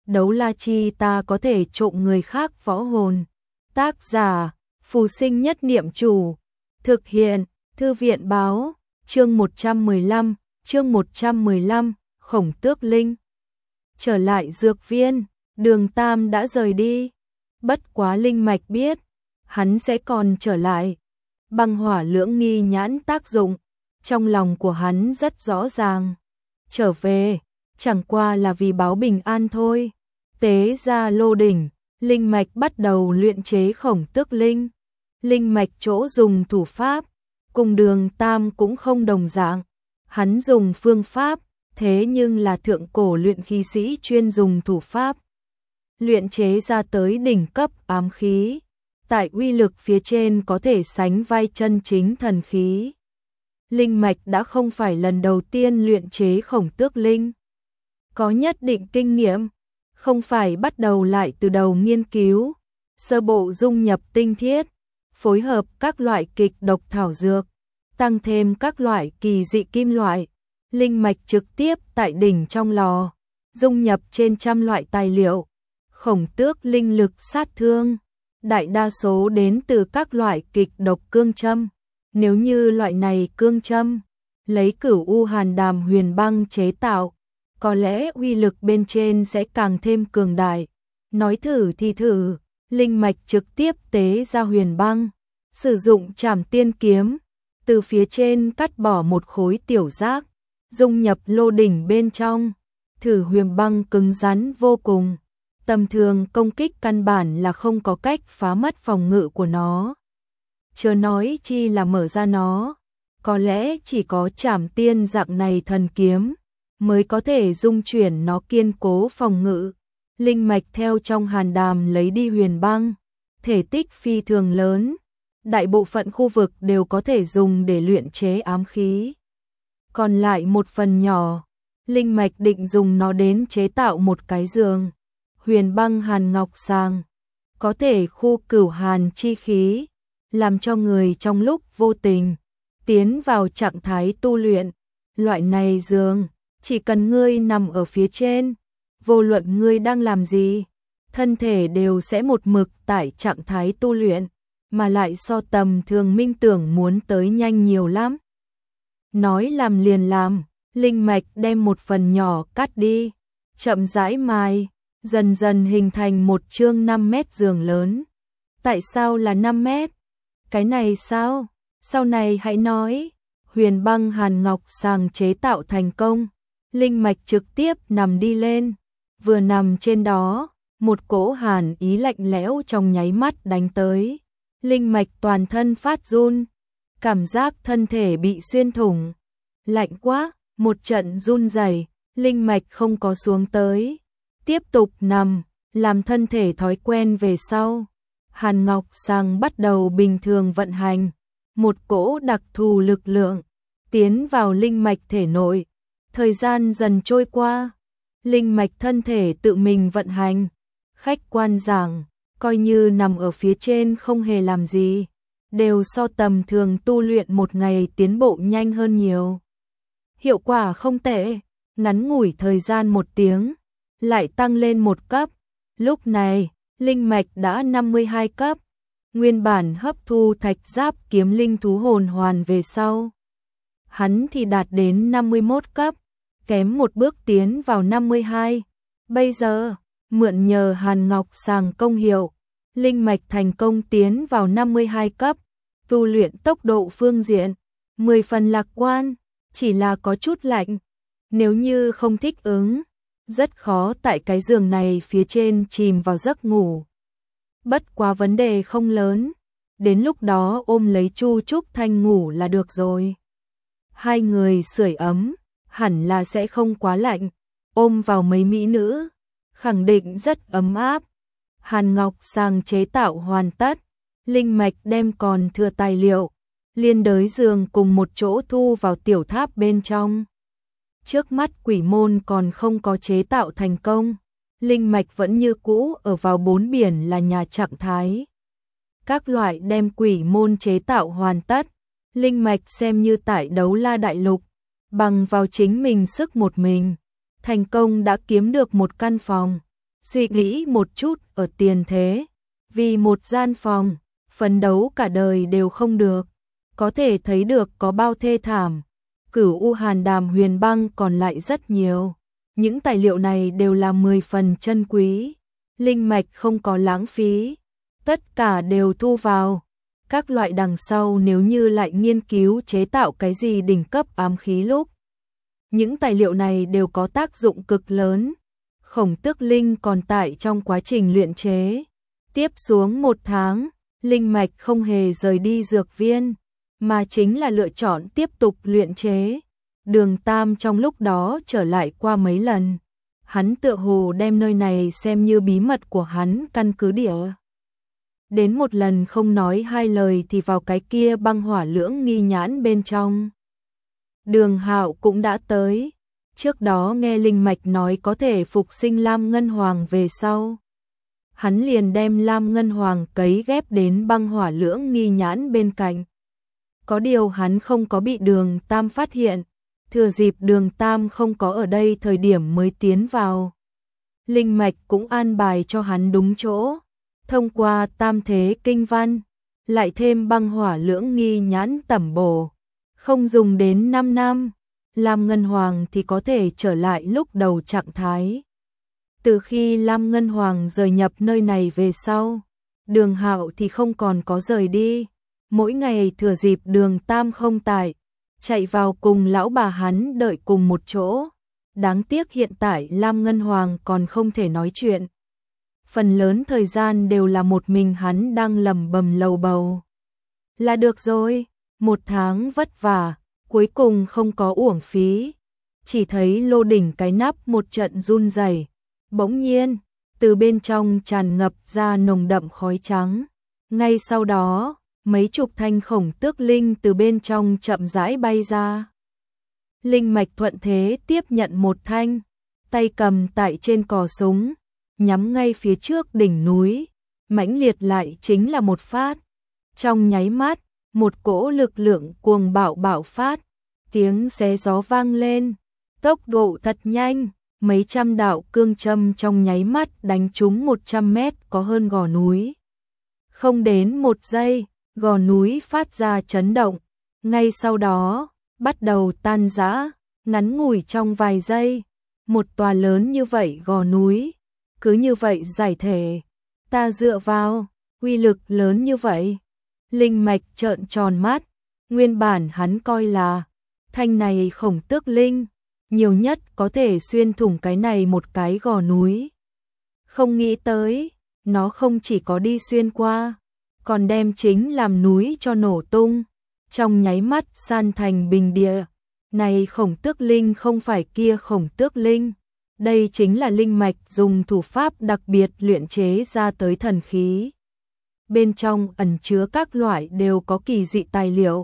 đấu la chi ta có thể trộm người khác võ hồn. Tác giả, Phù Sinh Nhất Niệm Chủ. Thực hiện, Thư viện Báo, chương 115, Khổng Tước Linh. Trở lại dược viên, Đường Tam đã rời đi. Bất quá Linh Mạch biết, hắn sẽ còn trở lại. Băng hỏa lưỡng nghi nhãn tác dụng, trong lòng của hắn rất rõ ràng. Trở về, chẳng qua là vì báo bình an thôi. Tế ra lô đỉnh, Linh Mạch bắt đầu luyện chế Khổng Tước Linh. Linh Mạch chỗ dùng thủ pháp, cùng Đường Tam cũng không đồng dạng. Hắn dùng phương pháp, thế nhưng là thượng cổ luyện khí sĩ chuyên dùng thủ pháp. Luyện chế ra tới đỉnh cấp ám khí, tại uy lực phía trên có thể sánh vai chân chính thần khí. Linh Mạch đã không phải lần đầu tiên luyện chế Khổng Tước Linh. Có nhất định kinh nghiệm, không phải bắt đầu lại từ đầu nghiên cứu, sơ bộ dung nhập tinh thiết, phối hợp các loại kịch độc thảo dược, tăng thêm các loại kỳ dị kim loại. Linh Mạch trực tiếp tại đỉnh trong lò, dung nhập trên trăm loại tài liệu. Khổng Tước Linh lực sát thương, đại đa số đến từ các loại kịch độc cương châm. Nếu như loại này cương châm, lấy Cửu U Hàn Đàm huyền băng chế tạo, có lẽ uy lực bên trên sẽ càng thêm cường đại. Nói thử thì thử, Linh Mạch trực tiếp tế ra huyền băng, sử dụng Trảm Tiên kiếm, từ phía trên cắt bỏ một khối tiểu giác, dung nhập lô đỉnh bên trong. Thử huyền băng cứng rắn vô cùng, tầm thường công kích căn bản là không có cách phá mất phòng ngự của nó. Chớ nói chi là mở ra nó, có lẽ chỉ có Trảm Tiên dạng này thần kiếm mới có thể dung chuyển nó kiên cố phòng ngự. Linh Mạch theo trong hàn đàm lấy đi huyền băng, thể tích phi thường lớn, đại bộ phận khu vực đều có thể dùng để luyện chế ám khí. Còn lại một phần nhỏ, Linh Mạch định dùng nó đến chế tạo một cái giường. Huyền băng hàn ngọc sàng, có thể khu cửu hàn chi khí, làm cho người trong lúc vô tình tiến vào trạng thái tu luyện. Loại này giường, chỉ cần ngươi nằm ở phía trên, vô luận ngươi đang làm gì, thân thể đều sẽ một mực tại trạng thái tu luyện, mà lại so tầm thường minh tưởng muốn tới nhanh nhiều lắm. Nói làm liền làm, Linh Mạch đem một phần nhỏ cắt đi, chậm rãi mài, dần dần hình thành một chương 5 mét giường lớn. Tại sao là 5 mét? Cái này sao? Sau này hãy nói. Huyền băng hàn ngọc sàng chế tạo thành công, Linh Mạch trực tiếp nằm đi lên. Vừa nằm trên đó, một cỗ hàn ý lạnh lẽo trong nháy mắt đánh tới. Linh Mạch toàn thân phát run, cảm giác thân thể bị xuyên thủng. Lạnh quá, một trận run rẩy, Linh Mạch không có xuống tới, tiếp tục nằm, làm thân thể thói quen về sau. Hàn ngọc sàng bắt đầu bình thường vận hành, một cỗ đặc thù lực lượng tiến vào Linh Mạch thể nội. Thời gian dần trôi qua, Linh Mạch thân thể tự mình vận hành. Khách quan giảng, coi như nằm ở phía trên không hề làm gì, đều so tầm thường tu luyện một ngày tiến bộ nhanh hơn nhiều. Hiệu quả không tệ, ngắn ngủi thời gian 1 tiếng, lại tăng lên 1 cấp. Lúc này, Linh Mạch đã 52 cấp, nguyên bản hấp thu thạch giáp kiếm linh thú hồn hoàn về sau. Hắn thì đạt đến 51 cấp, kém một bước tiến vào 52. Bây giờ, mượn nhờ hàn ngọc sàng công hiệu, Linh Mạch thành công tiến vào 52 cấp, tu luyện tốc độ phương diện 10 phần lạc quan, chỉ là có chút lạnh. Nếu như không thích ứng, rất khó tại cái giường này phía trên chìm vào giấc ngủ. Bất quá vấn đề không lớn, đến lúc đó ôm lấy Chu Trúc Thanh ngủ là được rồi. Hai người sưởi ấm, hẳn là sẽ không quá lạnh, ôm vào mấy mỹ nữ, khẳng định rất ấm áp. Hàn ngọc sàng chế tạo hoàn tất, Linh Mạch đem còn thừa tài liệu, liên đới giường cùng một chỗ thu vào tiểu tháp bên trong. Trước mắt quỷ môn còn không có chế tạo thành công, Linh Mạch vẫn như cũ ở vào 4 biển là nhà trạng thái. Các loại đem quỷ môn chế tạo hoàn tất, Linh Mạch xem như tại đấu la đại lục, bằng vào chính mình sức một mình, thành công đã kiếm được một căn phòng. Suy nghĩ một chút ở tiền thế, vì một gian phòng, phấn đấu cả đời đều không được, có thể thấy được có bao thê thảm. Cửu U Hàn Đàm Huyền Băng còn lại rất nhiều, những tài liệu này đều là 10 phần chân quý, linh mạch không có lãng phí, tất cả đều thu vào. Các loại đằng sau nếu như lại nghiên cứu chế tạo cái gì đỉnh cấp ám khí lúc, những tài liệu này đều có tác dụng cực lớn. Khổng Tước Linh còn tại trong quá trình luyện chế. Tiếp xuống 1 tháng, linh mạch không hề rời đi dược viên, mà chính là lựa chọn tiếp tục luyện chế. Đường Tam trong lúc đó trở lại qua mấy lần. Hắn tựa hồ đem nơi này xem như bí mật của hắn căn cứ địa. Đến một lần không nói hai lời thì vào cái kia băng hỏa lưỡng nghi nhãn bên trong. Đường Hạo cũng đã tới. Trước đó nghe linh mạch nói có thể phục sinh Lam Ngân Hoàng về sau. Hắn liền đem Lam Ngân Hoàng cấy ghép đến băng hỏa lưỡng nghi nhãn bên cạnh. Có điều hắn không có bị Đường Tam phát hiện, thừa dịp Đường Tam không có ở đây thời điểm mới tiến vào. Linh mạch cũng an bài cho hắn đúng chỗ, thông qua tam thế kinh văn, lại thêm băng hỏa lưỡng nghi nhãn tẩm bổ, không dùng đến 5 năm, Lam Ngân Hoàng thì có thể trở lại lúc đầu trạng thái. Từ khi Lam Ngân Hoàng rời nhập nơi này về sau, Đường Hạo thì không còn có rời đi, mỗi ngày thừa dịp Đường Tam không tại, chạy vào cùng lão bà hắn đợi cùng một chỗ. Đáng tiếc hiện tại Lam Ngân Hoàng còn không thể nói chuyện. Phần lớn thời gian đều là một mình hắn đang lẩm bẩm lầu bầu. Là được rồi, 1 tháng vất vả, cuối cùng không có uổng phí. Chỉ thấy lô đỉnh cái nắp một trận run rẩy, bỗng nhiên, từ bên trong tràn ngập ra nồng đậm khói trắng. Ngay sau đó, mấy chục thanh khổng tước linh từ bên trong chậm rãi bay ra. Linh mạch thuận thế tiếp nhận một thanh, tay cầm tại trên cò súng, nhắm ngay phía trước đỉnh núi, mãnh liệt lại chính là một phát. Trong nháy mắt, một cỗ lực lượng cuồng bạo bạo phát, tiếng xé gió vang lên, tốc độ thật nhanh, mấy trăm đạo cương châm trong nháy mắt đánh trúng 100 mét có hơn gò núi. Không đến 1 giây, gò núi phát ra chấn động, ngay sau đó, bắt đầu tan rã, ngắn ngủi trong vài giây, một tòa lớn như vậy gò núi, cứ như vậy giải thể, ta dựa vào, uy lực lớn như vậy. Linh mạch trợn tròn mắt, nguyên bản hắn coi là, thanh này khổng tước linh, nhiều nhất có thể xuyên thủng cái này một cái gò núi. Không nghĩ tới, nó không chỉ có đi xuyên qua, còn đem chính làm núi cho nổ tung, trong nháy mắt san thành bình địa. Này khổng tước linh không phải kia khổng tước linh, đây chính là linh mạch dùng thủ pháp đặc biệt luyện chế ra tới thần khí. Bên trong ẩn chứa các loại đều có kỳ dị tài liệu.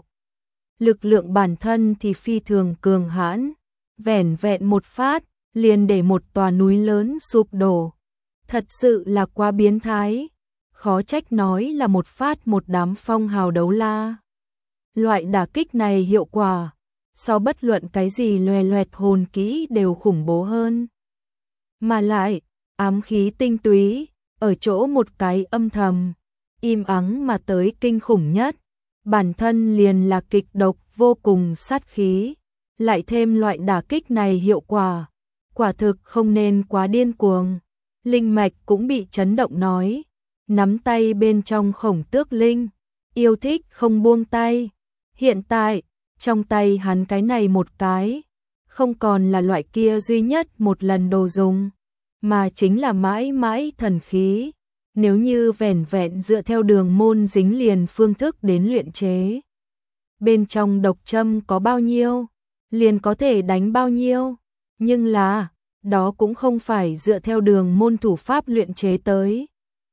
Lực lượng bản thân thì phi thường cường hãn, vẻn vẹn một phát, liền để một tòa núi lớn sụp đổ. Thật sự là quá biến thái, khó trách nói là một phát một đám phong hào đấu la. Loại đả kích này hiệu quả, so bất luận cái gì loè loẹt hồn kỹ đều khủng bố hơn. Mà lại, ám khí tinh túy, ở chỗ một cái âm thầm, im ắng mà tới kinh khủng nhất, bản thân liền là kịch độc vô cùng sát khí, lại thêm loại đả kích này hiệu quả, quả thực không nên quá điên cuồng. Linh mạch cũng bị chấn động nói, nắm tay bên trong khổng tước linh, yêu thích không buông tay. Hiện tại, trong tay hắn cái này một cái, không còn là loại kia duy nhất một lần đồ dùng, mà chính là mãi mãi thần khí. Nếu như vẻn vẹn dựa theo đường môn dính liền phương thức đến luyện chế, bên trong độc châm có bao nhiêu, liền có thể đánh bao nhiêu, nhưng là, đó cũng không phải dựa theo đường môn thủ pháp luyện chế tới,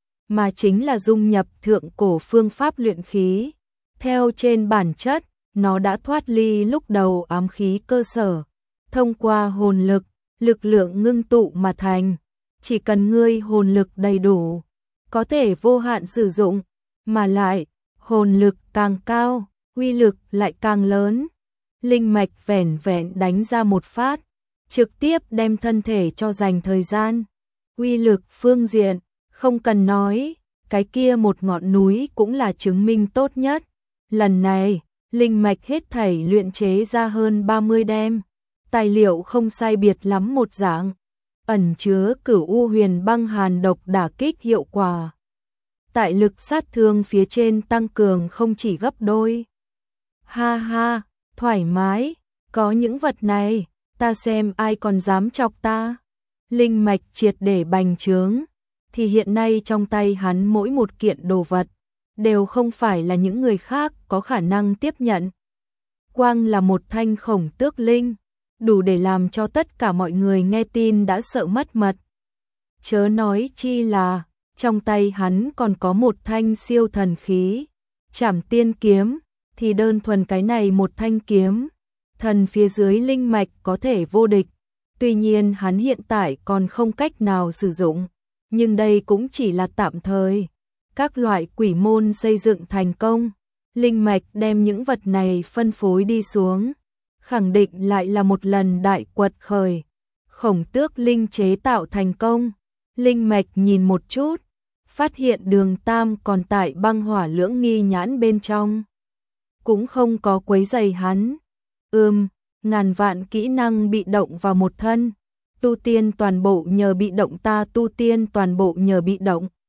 mà chính là dung nhập thượng cổ phương pháp luyện khí. Theo trên bản chất, nó đã thoát ly lúc đầu ám khí cơ sở, thông qua hồn lực, lực lượng ngưng tụ mà thành, chỉ cần ngươi hồn lực đầy đủ, có thể vô hạn sử dụng, mà lại, hồn lực càng cao, uy lực lại càng lớn. Linh mạch vẻn vẹn đánh ra một phát, trực tiếp đem thân thể cho dành thời gian, Uy lực phương diện, không cần nói, cái kia một ngọn núi cũng là chứng minh tốt nhất. Lần này, linh mạch hết thảy luyện chế ra hơn 30 đem, tài liệu không sai biệt lắm một dạng, ẩn chứa Cửu U Huyền Băng Hàn độc đả kích hiệu quả. Tại lực sát thương phía trên tăng cường không chỉ gấp đôi. Ha ha, thoải mái, có những vật này, ta xem ai còn dám chọc ta. Linh mạch triệt để bành trướng, thì hiện nay trong tay hắn mỗi một kiện đồ vật đều không phải là những người khác có khả năng tiếp nhận. Quang là một thanh khổng tước linh, đủ để làm cho tất cả mọi người nghe tin đã sợ mất mật. Chớ nói chi là, trong tay hắn còn có một thanh siêu thần khí, Trảm Tiên kiếm, thì đơn thuần cái này một thanh kiếm, thần phía dưới linh mạch có thể vô địch. Tuy nhiên hắn hiện tại còn không cách nào sử dụng, nhưng đây cũng chỉ là tạm thời. Các loại quỷ môn xây dựng thành công, linh mạch đem những vật này phân phối đi xuống, khẳng định lại là một lần đại quật khởi. Khổng tước linh chế tạo thành công, linh mạch nhìn một chút, phát hiện Đường Tam còn tại băng hỏa lưỡng nghi nhãn bên trong, cũng không có quấy rầy hắn. Ngàn vạn kỹ năng bị động vào một thân, tu tiên toàn bộ nhờ bị động, ta tu tiên toàn bộ nhờ bị động.